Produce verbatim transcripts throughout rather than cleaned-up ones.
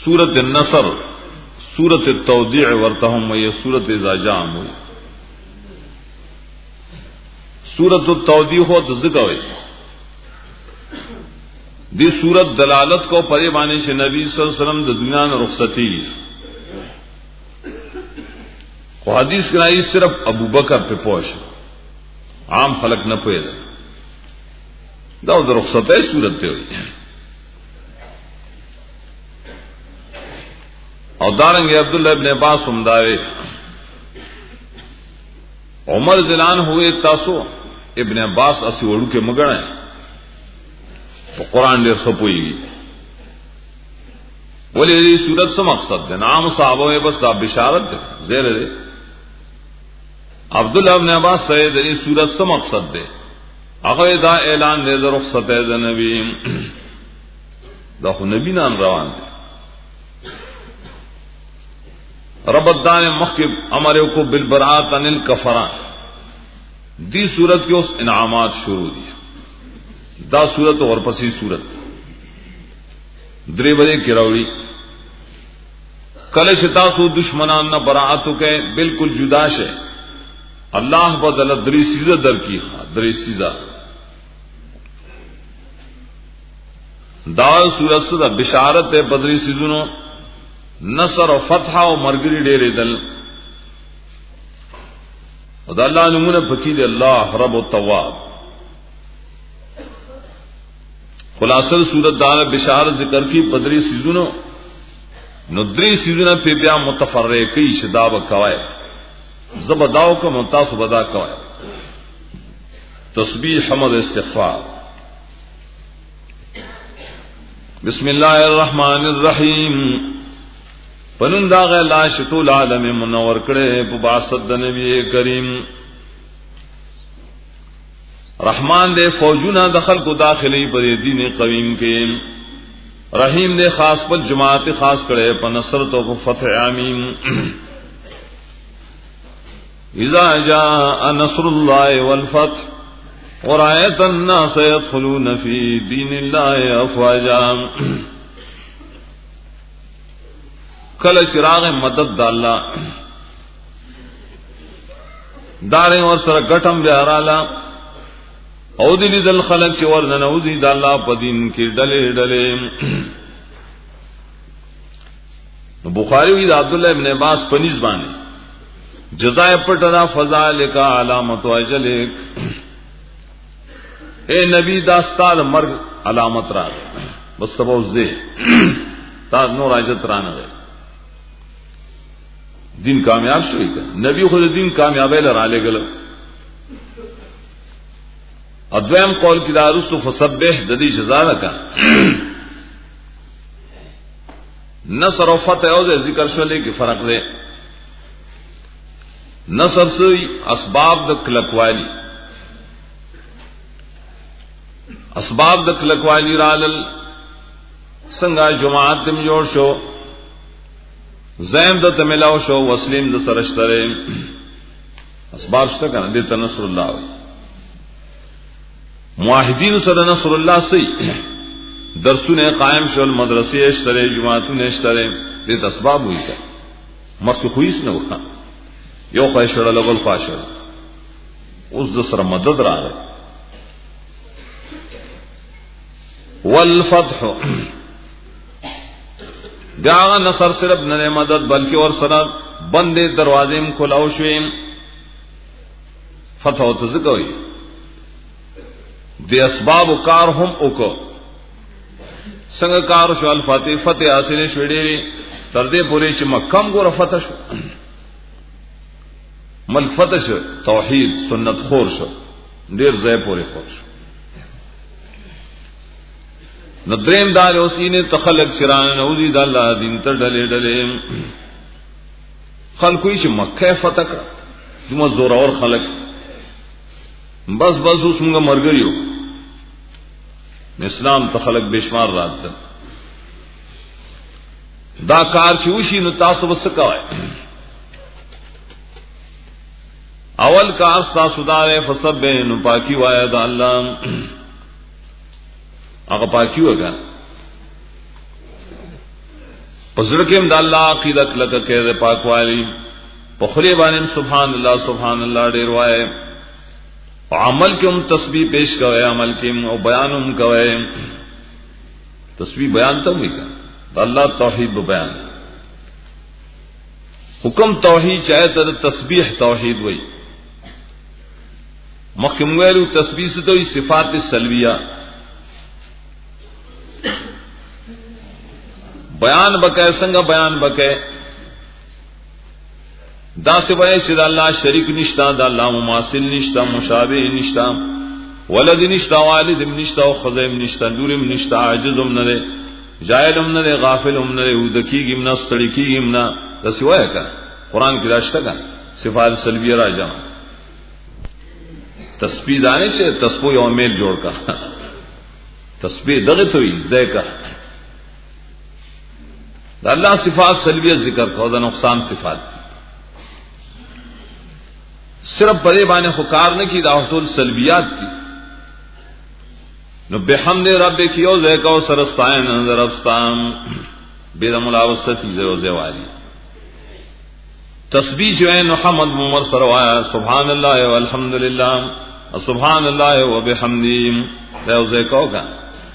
सूरत النصر सूरत التوضيع ورتهم وهي सूरत اذا جاء सूरत التوضيع هو ذکر دی صورت دلالت کو پرے بانے سے نبی صلی اللہ علیہ وسلم د دنیا نے رخصتی کو حدیث کرائی صرف ابو بکر پہ پوش عام خلق نہ پوئے دا د رخصت ہے صورت تے ہوئی اور دارنگے عبداللہ ابن عباس سمدارے عمر زلان ہوئے تاسو ابن عباس اسی وڑو کے مگڑ ہیں تو قرآن ڈیر خپوئی گی بولے یہ صورت سے مقصد ہے نام صحابہ میں بس آپ بشارت ہے زیر ہے عبداللہ ابن عباس سید یہ صورت سے مقصد ہے اگر دا اعلان دے دا رخصت ہے دا نبی دا خو نبی نام روان دے ربط دان مخب امرے کو بالبرات عن الکفران دی صورت کے اس انعامات شروع دی دا صورت اور پسی صورت درے بجے کی روڑی کل شتاسو دشمنان نہ براعتو کے بالکل جدا شے اللہ بدل دری سیزہ در کی دری سیزہ دا صورت سے بشارت ہے بدری سیزنو نصر و فتح و مرگری ڈیرے دل دا اللہ نمونہ پکید اللہ رب و تواب خلاصل صورت دار بشارت ذکر کی پدری سیزنو ندری سیزنو پہ بیا متفرقی شداب کوائے زبداو کا منتاس بدا کوائے تسبیح حمد استغفار بسم اللہ الرحمن الرحیم پنن داغ لا شتو العالم منور کرے بباسد نبی کریم رحمان دے فوجونا دخل کو داخلی پر دین قویم کے رحیم دے خاص پر جماعت خاص کرے پر نصرت و فتح آمین اذا جاء نصر اللہ والفتح ورآیت الناس يدخلون فی دین اللہ افواجا کل چراغ مدد دالا داریں اور سر گٹم بیارالا او دلی دل خلق چی ورنن او دی دا اللہ پا دین کی ڈلے ڈلے بخاری وی دا عبداللہ ابن عباس پنیز بانے جزائے پٹنا فضالکا علامت و اجلک اے نبی داستان مرگ علامت را بس تبا زے تا نور عجت رانا گئے دین کامیاب شوئی کا نبی خود دین کامیابی لرا لے گلو ادویم قول کی دارستو فسبح ددی جزا کا نصر و فتح او دے ذکر شلے کی فرق دے نصر سے اسباب د کلکوالی اسباب د کلکوالی رالل سنگا جماعت دم جوڑ شو زیم د تملاو شو وسلیم د سرشترے اسباب شتا کنا دیتا نصر اللہ ہوئی معاہدین صلی نصر اللہ سی درسوں نے قائم شو المدرسی اشترے جماعتوں نے اشترے دیتا اسباب ہوئی کا مت خویس نہ ہوا یو خواہشڑا لبل خواہشڑا اس دسر مدد را رہے والفتح جاغا نصر صرف ننے مدد بلکہ اور سر بندے دروازے میں کھلاو شویم فتح و تذکوئی دے اسباب کار ہم اوکو سنگ کار شو الفاتح فتح حاصل شوڑی تردے پورے چھ مکم گو رفتح شو ملک فتح شو توحید سنت خور شو دیر زی پورے خور شو ندریم دار اسی نے تخلق شران نعوذی دا اللہ دین تر ڈلے ڈلے خلقوی چھ مکہ فتح کرا جمع زور اور خلق بس بس اس منگا مرگریو اسلام تخلق بشمار رات دا دا کار چوشی نو تاسو بس سکوائے اول کار تاسو دارے فسبے نو پاکی وایا دا اللہ اگر پاکی ہوگا پزړه کې د الله عقیدت لکه کې پاکوالی په خلی باندې سبحان الله سبحان الله ډیر وای او عمل کې هم تسبیح پیش کوي عمل کې او بیان هم کوي تسبیح بیان ته وی کا الله توحید بیان حکم توحید چاہے ته تسبیح توحید وای مخکې ویلو تسبیح څه ته صفات سلبیه بیان بکے څنګه بیان بکے دا سوای چې الله شریک نشتا دا الله مماثل نشتا مشابه نشتا ولد نشتا والد نشتا او خزم نشتا لورم نشتا عاجزم نه جاهلم نه غافلم نه ودکیګم نه ستړیکیګم نه دا سوای کا قران کې راشته کا صفات سلبیه راځه تسبیح دانه چې تسبیح او میل جوړ کا تسبیح دغه ته وي ځکه دا الله صفات سلبیه ذکر کو دا نقصان صفات صرف پرې باندې خکار نه کی دا ټول سلبیات دي نو بحمد ربک یو ذکر او سرستاین ربستان بيد ملاوستی ذو زوالی تسبیح جو ہے محمد عمر سروایا سبحان اللہ والحمدللہ سبحان اللہ وبحمدہ ذو ذکر کا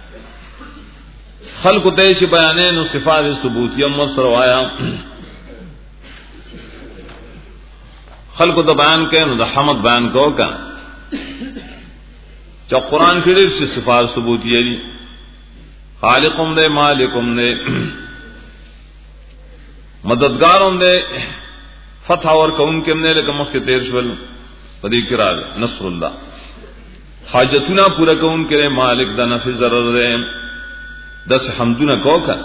خلق تیش بیانے نو صفات ثبوتیہ مسروایا خلق تو بیان کے نو حمد بیان کو کا جو قرآن کی سے صفات ثبوتیہ دی خالقم دے مالکم دے مددگارم دے فتح اور کون کے نے لکه مخ تیر شول پدی کرا نصر اللہ حاجتنا پورا کون کرے مالک دا نفع ضرر دے دس حمدنا کو کا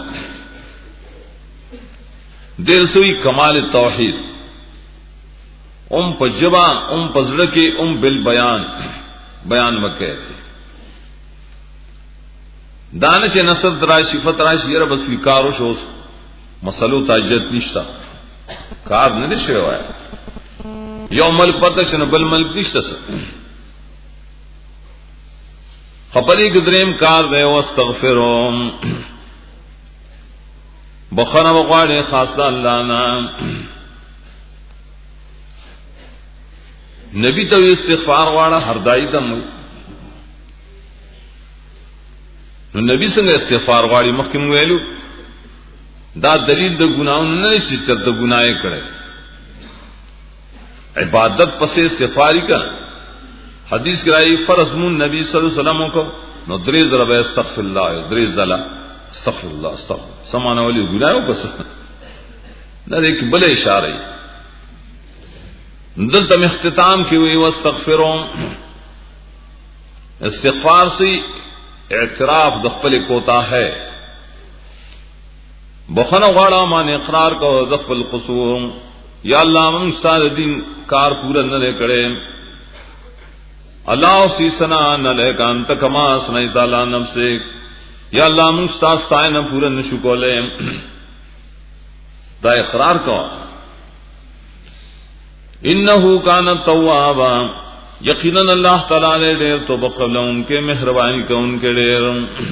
دل سوی کمال توحید ام پجبا ام پزړه کې ام بل بیان بیان وکړي دانش نصر ترا صفات را شیر بس وکارو شو مسلو تاجت نشتا کار نه شي وای یو ملک پته شنو بل ملک نشته خپلی گدریم کار دے واستغفرهم بخنا وقواڑے خاص اللہ نام نبی تو استغفار واڑا ہردائی تم نو نبی سنگ استغفار واڑی مخکم ویلو دا دلیل د گناہوں نے شچر د گناہ کڑے عبادت پسے استغفاری کا حدیث کرائی فرض من نبی صلی اللہ علیہ وسلم کو نو درې ضرب استغفر الله درې زلا استغفر الله استغفر سمانه ولی گناہوں کو نہ ایک بل اشارہ دلته اختتام کی ہوئی واستغفرون استغفار سے اعتراف د خپل کوتا ہے بخنه غواړه مان اقرار کو د خپل قصور یا الله من سال دین کار پورا نه کړي اللہ سی سنا نہ لے کا انت کما سنائی تعالی نفسے یا اللہ مستعصائے نہ پورا نشو کو لے دا اقرار کو انہو کان توابا یقینا اللہ تعالی نے دیر تو بقبل ان کے مہربانی کو ان کے دیر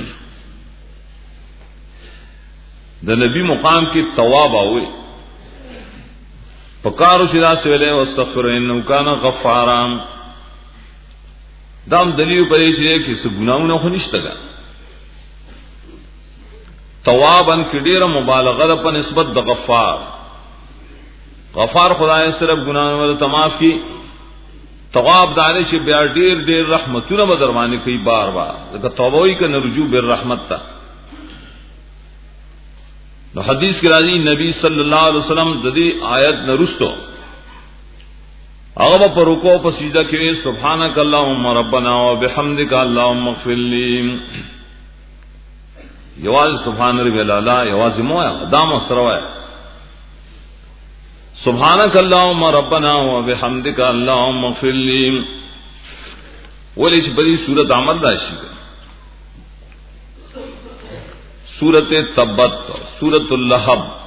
دا نبی مقام کی توابا ہوئی پکارو شدا سے لے واستغفر انہو کان غفارا دام دلیل پریش ہے کہ اس گناہوں نے خنشتگا توابن کی ډیره مبالغه په نسبت د غفار غفار خدای صرف گناہوں ول تماف کی تواب دانش چې بیا ډیر ډیر رحمتونه بدرمانی کوي بار بار د توبه وی ک نرجو بالرحمت تا نو حدیث کی راضی نبی صلی اللہ علیہ وسلم د دې آیت نرستو اغه پر رکوع په سجده کې سبحانك اللهم ربنا وبحمدك اللهم اغفر لي یواز سبحان ربی الاعلی یواز مویا دام سروا سبحانك اللهم ربنا وبحمدك اللهم اغفر لي ولش بری سورۃ عمل راشی سورۃ تبت سورۃ اللهب